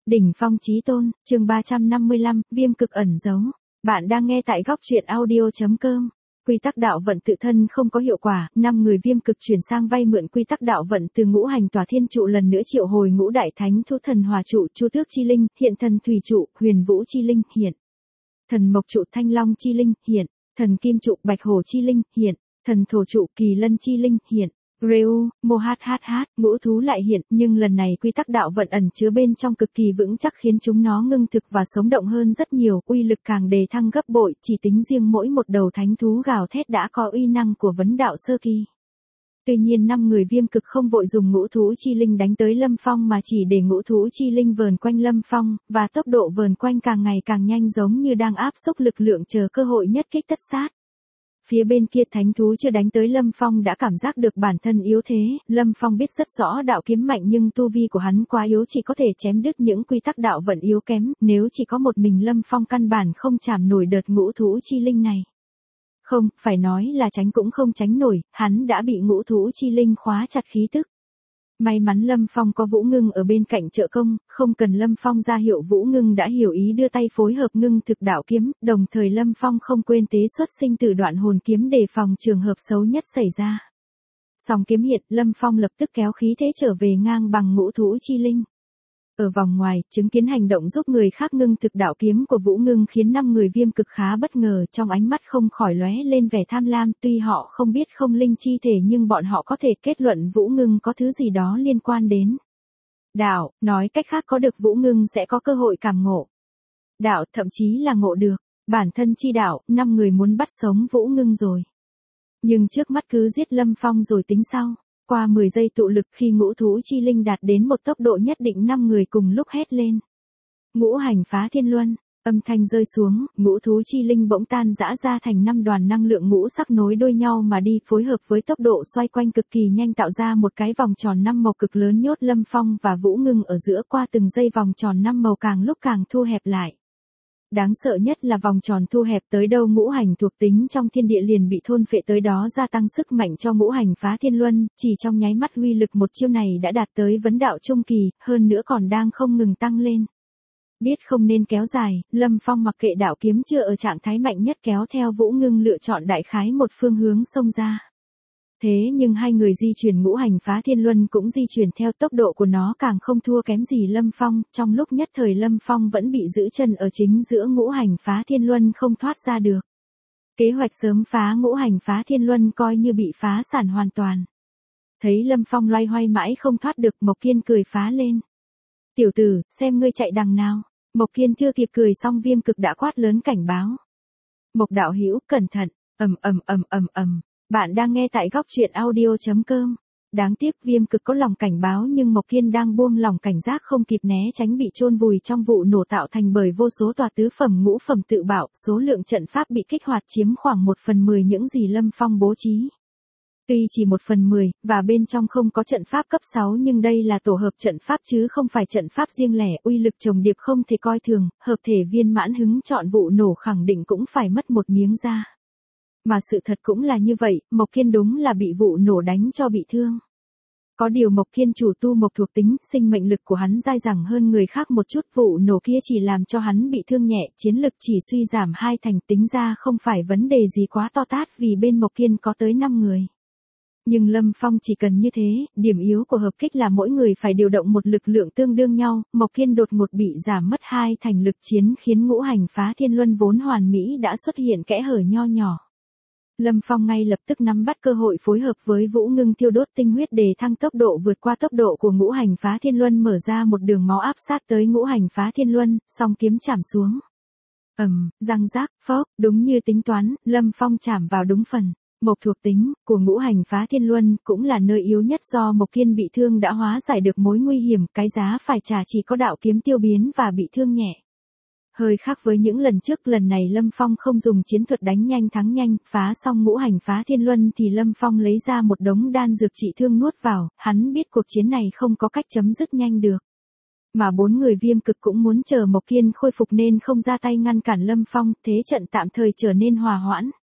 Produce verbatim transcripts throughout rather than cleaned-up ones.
Đỉnh phong chí tôn, chương ba trăm năm mươi lăm, viêm cực ẩn giấu. Bạn đang nghe tại góc truyện audio chấm com. Quy tắc đạo vận tự thân không có hiệu quả, năm người viêm cực chuyển sang vay mượn quy tắc đạo vận từ ngũ hành tòa thiên trụ lần nữa triệu hồi ngũ đại thánh thú thần hỏa trụ, chu tước chi linh, hiện thần thủy trụ, huyền vũ chi linh, hiện. Thần mộc trụ thanh long chi linh, hiện. Thần kim trụ bạch hổ chi linh, hiện. Thần thổ trụ kỳ lân chi linh, hiện. Reu, mô hát hát hát, ngũ thú lại hiện, nhưng lần này quy tắc đạo vận ẩn chứa bên trong cực kỳ vững chắc khiến chúng nó ngưng thực và sống động hơn rất nhiều, uy lực càng đề thăng gấp bội, chỉ tính riêng mỗi một đầu thánh thú gào thét đã có uy năng của vấn đạo sơ kỳ. Tuy nhiên năm người viêm cực không vội dùng ngũ thú chi linh đánh tới Lâm Phong mà chỉ để ngũ thú chi linh vờn quanh Lâm Phong, và tốc độ vờn quanh càng ngày càng nhanh giống như đang áp xúc lực lượng chờ cơ hội nhất kích tất sát. Phía bên kia thánh thú chưa đánh tới Lâm Phong đã cảm giác được bản thân yếu thế, Lâm Phong biết rất rõ đạo kiếm mạnh nhưng tu vi của hắn quá yếu chỉ có thể chém đứt những quy tắc đạo vận yếu kém, nếu chỉ có một mình Lâm Phong căn bản không chạm nổi đợt ngũ thú chi linh này. Không, phải nói là tránh cũng không tránh nổi, hắn đã bị ngũ thú chi linh khóa chặt khí tức. May mắn Lâm Phong có Vũ Ngưng ở bên cạnh trợ công, không cần Lâm Phong ra hiệu Vũ Ngưng đã hiểu ý đưa tay phối hợp ngưng thực đạo kiếm, đồng thời Lâm Phong không quên tế xuất sinh tử đoạn hồn kiếm đề phòng trường hợp xấu nhất xảy ra. Song kiếm hiện, Lâm Phong lập tức kéo khí thế trở về ngang bằng ngũ thú chi linh. Ở vòng ngoài, chứng kiến hành động giúp người khác ngưng thực đạo kiếm của Vũ Ngưng khiến năm người viêm cực khá bất ngờ, trong ánh mắt không khỏi lóe lên vẻ tham lam, tuy họ không biết không linh chi thể nhưng bọn họ có thể kết luận Vũ Ngưng có thứ gì đó liên quan đến đạo, nói cách khác có được Vũ Ngưng sẽ có cơ hội cảm ngộ đạo, thậm chí là ngộ được bản thân chi đạo, năm người muốn bắt sống Vũ Ngưng rồi. Nhưng trước mắt cứ giết Lâm Phong rồi tính sau. Qua mười giây tụ lực khi ngũ thú chi linh đạt đến một tốc độ nhất định năm người cùng lúc hét lên. Ngũ hành phá thiên luân, âm thanh rơi xuống, ngũ thú chi linh bỗng tan rã ra thành năm đoàn năng lượng ngũ sắc nối đuôi nhau mà đi, phối hợp với tốc độ xoay quanh cực kỳ nhanh tạo ra một cái vòng tròn năm màu cực lớn nhốt Lâm Phong và Vũ Ngưng ở giữa, qua từng giây vòng tròn năm màu càng lúc càng thu hẹp lại. Đáng sợ nhất là vòng tròn thu hẹp tới đâu ngũ hành thuộc tính trong thiên địa liền bị thôn phệ tới đó, gia tăng sức mạnh cho ngũ hành phá thiên luân, chỉ trong nháy mắt uy lực một chiêu này đã đạt tới vấn đạo trung kỳ, hơn nữa còn đang không ngừng tăng lên. Biết không nên kéo dài, Lâm Phong mặc kệ đạo kiếm chưa ở trạng thái mạnh nhất kéo theo Vũ Ngưng lựa chọn đại khái một phương hướng xông ra. Thế nhưng hai người di chuyển ngũ hành phá thiên luân cũng di chuyển theo tốc độ của nó càng không thua kém gì Lâm Phong, trong lúc nhất thời Lâm Phong vẫn bị giữ chân ở chính giữa ngũ hành phá thiên luân không thoát ra được. Kế hoạch sớm phá ngũ hành phá thiên luân coi như bị phá sản hoàn toàn. Thấy Lâm Phong loay hoay mãi không thoát được, Mộc Kiên cười phá lên. Tiểu tử, xem ngươi chạy đằng nào. Mộc Kiên chưa kịp cười xong viêm cực đã quát lớn cảnh báo. Mộc đạo hữu cẩn thận, ầm ầm ầm ầm ầm. Bạn đang nghe tại góc truyện audio chấm com. Đáng tiếc viêm cực có lòng cảnh báo nhưng Mộc Kiên đang buông lòng cảnh giác không kịp né tránh bị chôn vùi trong vụ nổ tạo thành bởi vô số tòa tứ phẩm ngũ phẩm tự bạo, số lượng trận pháp bị kích hoạt chiếm khoảng một phần mười những gì Lâm Phong bố trí. Tuy chỉ một phần mười, và bên trong không có trận pháp cấp sáu nhưng đây là tổ hợp trận pháp chứ không phải trận pháp riêng lẻ, uy lực chồng điệp không thể coi thường, hợp thể viên mãn hứng chọn vụ nổ khẳng định cũng phải mất một miếng da. Mà sự thật cũng là như vậy, Mộc Kiên đúng là bị vụ nổ đánh cho bị thương. Có điều Mộc Kiên chủ tu mộc thuộc tính, sinh mệnh lực của hắn dai dẳng hơn người khác một chút, vụ nổ kia chỉ làm cho hắn bị thương nhẹ, chiến lực chỉ suy giảm hai thành, tính ra không phải vấn đề gì quá to tát vì bên Mộc Kiên có tới năm người. Nhưng Lâm Phong chỉ cần như thế, điểm yếu của hợp kích là mỗi người phải điều động một lực lượng tương đương nhau, Mộc Kiên đột ngột bị giảm mất hai thành lực chiến khiến ngũ hành phá thiên luân vốn hoàn mỹ đã xuất hiện kẽ hở nho nhỏ. Lâm Phong ngay lập tức nắm bắt cơ hội phối hợp với Vũ Ngưng thiêu đốt tinh huyết để thăng tốc độ vượt qua tốc độ của ngũ hành phá thiên luân, mở ra một đường máu áp sát tới ngũ hành phá thiên luân, song kiếm chạm xuống. Ầm, răng rác, phốc, đúng như tính toán, Lâm Phong chạm vào đúng phần. Mộc thuộc tính của ngũ hành phá thiên luân cũng là nơi yếu nhất, do Mộc Kiên bị thương đã hóa giải được mối nguy hiểm, cái giá phải trả chỉ có đạo kiếm tiêu biến và bị thương nhẹ. Hơi khác với những lần trước, lần này Lâm Phong không dùng chiến thuật đánh nhanh thắng nhanh, phá xong ngũ hành phá thiên luân thì Lâm Phong lấy ra một đống đan dược trị thương nuốt vào, hắn biết cuộc chiến này không có cách chấm dứt nhanh được. Mà bốn người viêm cực cũng muốn chờ Mộc Kiên khôi phục nên không ra tay ngăn cản Lâm Phong, thế trận tạm thời trở nên hòa hoãn.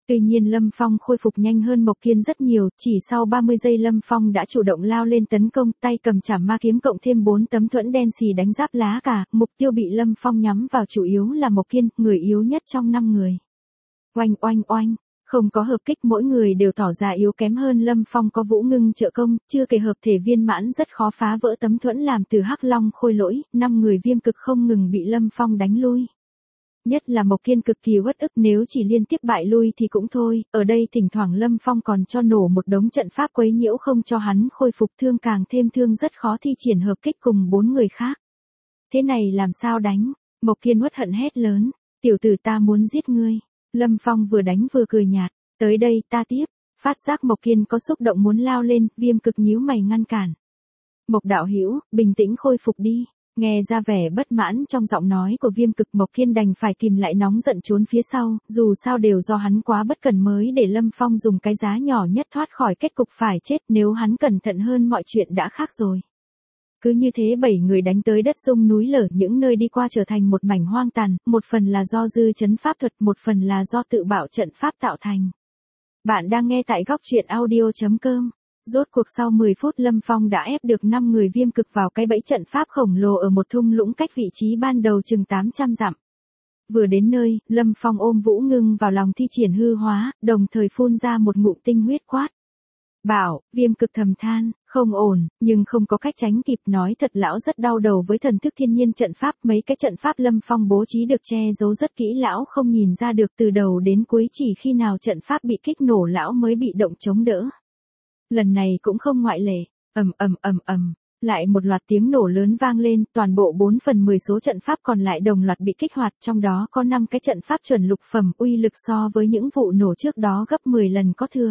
Tuy nhiên Lâm Phong khôi phục nhanh hơn Mộc Kiên rất nhiều, chỉ sau ba mươi giây Lâm Phong đã chủ động lao lên tấn công, tay cầm chảm ma kiếm cộng thêm bốn tấm thuẫn đen xì đánh giáp lá cả, mục tiêu bị Lâm Phong nhắm vào chủ yếu là Mộc Kiên, người yếu nhất trong năm người. Oanh oanh oanh, không có hợp kích mỗi người đều tỏ ra yếu kém hơn Lâm Phong có Vũ Ngưng trợ công, chưa kể hợp thể viên mãn rất khó phá vỡ tấm thuẫn làm từ Hắc Long khôi lỗi, năm người viêm cực không ngừng bị Lâm Phong đánh lui. Nhất là Mộc Kiên cực kỳ uất ức, nếu chỉ liên tiếp bại lui thì cũng thôi, ở đây thỉnh thoảng Lâm Phong còn cho nổ một đống trận pháp quấy nhiễu không cho hắn khôi phục thương, càng thêm thương rất khó thi triển hợp kích cùng bốn người khác. Thế này làm sao đánh? Mộc Kiên uất hận hét lớn, tiểu tử ta muốn giết ngươi. Lâm Phong vừa đánh vừa cười nhạt, tới đây ta tiếp. Phát giác Mộc Kiên có xúc động muốn lao lên, viêm cực nhíu mày ngăn cản. Mộc đạo hữu, bình tĩnh khôi phục đi. Nghe ra vẻ bất mãn trong giọng nói của viêm cực, Mộc Kiên đành phải kìm lại nóng giận trốn phía sau, dù sao đều do hắn quá bất cẩn mới để Lâm Phong dùng cái giá nhỏ nhất thoát khỏi kết cục phải chết, nếu hắn cẩn thận hơn mọi chuyện đã khác rồi. Cứ như thế bảy người đánh tới đất rung núi lở, những nơi đi qua trở thành một mảnh hoang tàn, một phần là do dư chấn pháp thuật, một phần là do tự bạo trận pháp tạo thành. Bạn đang nghe tại góc truyện audio chấm com. Rốt cuộc sau mười phút Lâm Phong đã ép được năm người viêm cực vào cái bẫy trận pháp khổng lồ ở một thung lũng cách vị trí ban đầu chừng tám trăm dặm. Vừa đến nơi, Lâm Phong ôm Vũ Ngưng vào lòng thi triển hư hóa, đồng thời phun ra một ngụm tinh huyết quát. Bảo, viêm cực thầm than, không ổn, nhưng không có cách tránh kịp, nói thật lão rất đau đầu với thần thức thiên nhiên trận pháp, mấy cái trận pháp Lâm Phong bố trí được che giấu rất kỹ, lão không nhìn ra được từ đầu đến cuối, chỉ khi nào trận pháp bị kích nổ lão mới bị động chống đỡ. Lần này cũng không ngoại lệ, ầm ầm ầm ầm, lại một loạt tiếng nổ lớn vang lên, toàn bộ bốn phần mười số trận pháp còn lại đồng loạt bị kích hoạt, trong đó có năm cái trận pháp chuẩn lục phẩm, uy lực so với những vụ nổ trước đó gấp mười lần có thừa.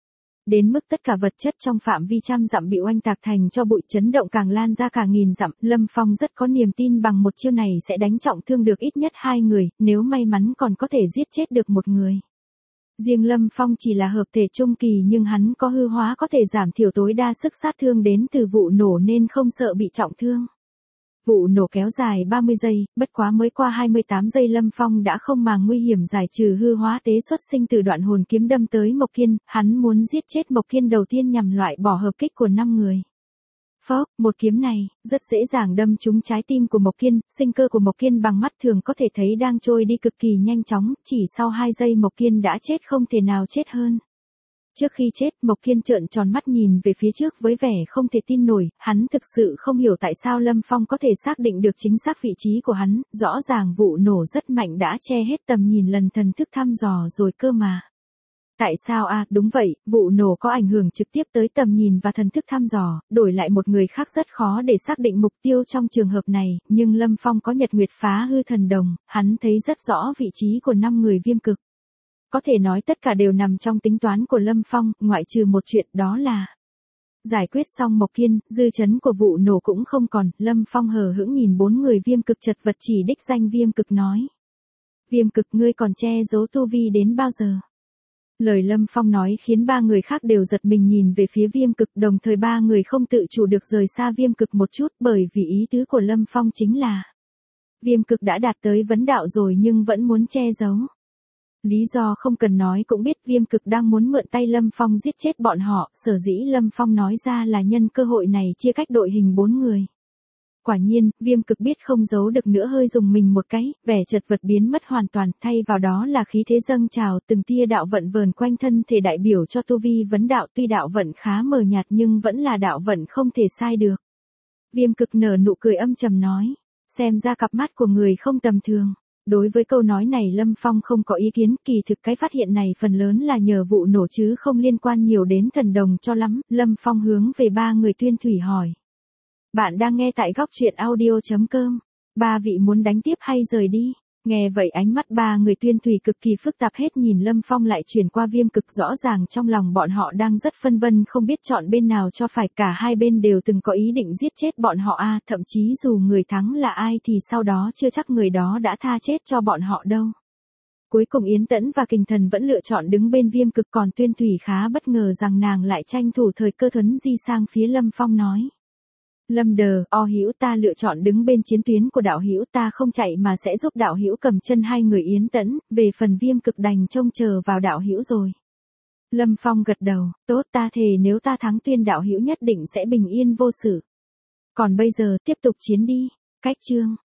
Đến mức tất cả vật chất trong phạm vi trăm dặm bị oanh tạc thành cho bụi, chấn động càng lan ra cả nghìn dặm, Lâm Phong rất có niềm tin bằng một chiêu này sẽ đánh trọng thương được ít nhất hai người, nếu may mắn còn có thể giết chết được một người. Riêng Lâm Phong chỉ là hợp thể trung kỳ nhưng hắn có hư hóa có thể giảm thiểu tối đa sức sát thương đến từ vụ nổ nên không sợ bị trọng thương. Vụ nổ kéo dài ba mươi giây, bất quá mới qua hai mươi tám giây Lâm Phong đã không màng nguy hiểm giải trừ hư hóa tế xuất sinh từ đoạn hồn kiếm đâm tới Mộc Kiên, hắn muốn giết chết Mộc Kiên đầu tiên nhằm loại bỏ hợp kích của năm người. Phốc, một kiếm này, rất dễ dàng đâm trúng trái tim của Mộc Kiên, sinh cơ của Mộc Kiên bằng mắt thường có thể thấy đang trôi đi cực kỳ nhanh chóng, chỉ sau hai giây Mộc Kiên đã chết không thể nào chết hơn. Trước khi chết, Mộc Kiên trợn tròn mắt nhìn về phía trước với vẻ không thể tin nổi, hắn thực sự không hiểu tại sao Lâm Phong có thể xác định được chính xác vị trí của hắn, rõ ràng vụ nổ rất mạnh đã che hết tầm nhìn lần thần thức thăm dò rồi cơ mà. Tại sao a à, đúng vậy, vụ nổ có ảnh hưởng trực tiếp tới tầm nhìn và thần thức thăm dò, đổi lại một người khác rất khó để xác định mục tiêu trong trường hợp này, nhưng Lâm Phong có Nhật Nguyệt phá hư thần đồng, hắn thấy rất rõ vị trí của năm người viêm cực. Có thể nói tất cả đều nằm trong tính toán của Lâm Phong, ngoại trừ một chuyện đó là giải quyết xong Mộc Kiên, dư chấn của vụ nổ cũng không còn, Lâm Phong hờ hững nhìn bốn người viêm cực chật vật chỉ đích danh viêm cực nói. Viêm cực ngươi còn che giấu tu vi đến bao giờ? Lời Lâm Phong nói khiến ba người khác đều giật mình nhìn về phía viêm cực, đồng thời ba người không tự chủ được rời xa viêm cực một chút, bởi vì ý tứ của Lâm Phong chính là viêm cực đã đạt tới vấn đạo rồi nhưng vẫn muốn che giấu. Lý do không cần nói cũng biết, viêm cực đang muốn mượn tay Lâm Phong giết chết bọn họ, sở dĩ Lâm Phong nói ra là nhân cơ hội này chia cách đội hình bốn người. Quả nhiên, viêm cực biết không giấu được nữa, hơi dùng mình một cái, vẻ chật vật biến mất hoàn toàn, thay vào đó là khí thế dâng trào, từng tia đạo vận vờn quanh thân thể đại biểu cho tu vi vấn đạo, tuy đạo vận khá mờ nhạt nhưng vẫn là đạo vận không thể sai được. Viêm cực nở nụ cười âm trầm nói, xem ra cặp mắt của người không tầm thường. Đối với câu nói này Lâm Phong không có ý kiến, kỳ thực cái phát hiện này phần lớn là nhờ vụ nổ chứ không liên quan nhiều đến thần đồng cho lắm. Lâm Phong hướng về ba người tuyên thủy hỏi. Bạn đang nghe tại góc truyện audio chấm com. Ba vị muốn đánh tiếp hay rời đi? Nghe vậy ánh mắt ba người tuyên thủy cực kỳ phức tạp hết, nhìn Lâm Phong lại chuyển qua viêm cực, rõ ràng trong lòng bọn họ đang rất phân vân không biết chọn bên nào cho phải, cả hai bên đều từng có ý định giết chết bọn họ a, à, thậm chí dù người thắng là ai thì sau đó chưa chắc người đó đã tha chết cho bọn họ đâu. Cuối cùng Yến Tẫn và Kình Thần vẫn lựa chọn đứng bên viêm cực, còn tuyên thủy khá bất ngờ rằng nàng lại tranh thủ thời cơ thuấn di sang phía Lâm Phong nói. Lâm Đờ, O Hữu ta lựa chọn đứng bên chiến tuyến của đạo hữu, ta không chạy mà sẽ giúp đạo hữu cầm chân hai người Yến Tẫn, về phần Viêm Cực đành trông chờ vào đạo hữu rồi. Lâm Phong gật đầu, tốt, ta thề nếu ta thắng Tuyên đạo hữu nhất định sẽ bình yên vô sự. Còn bây giờ tiếp tục chiến đi. Cách chương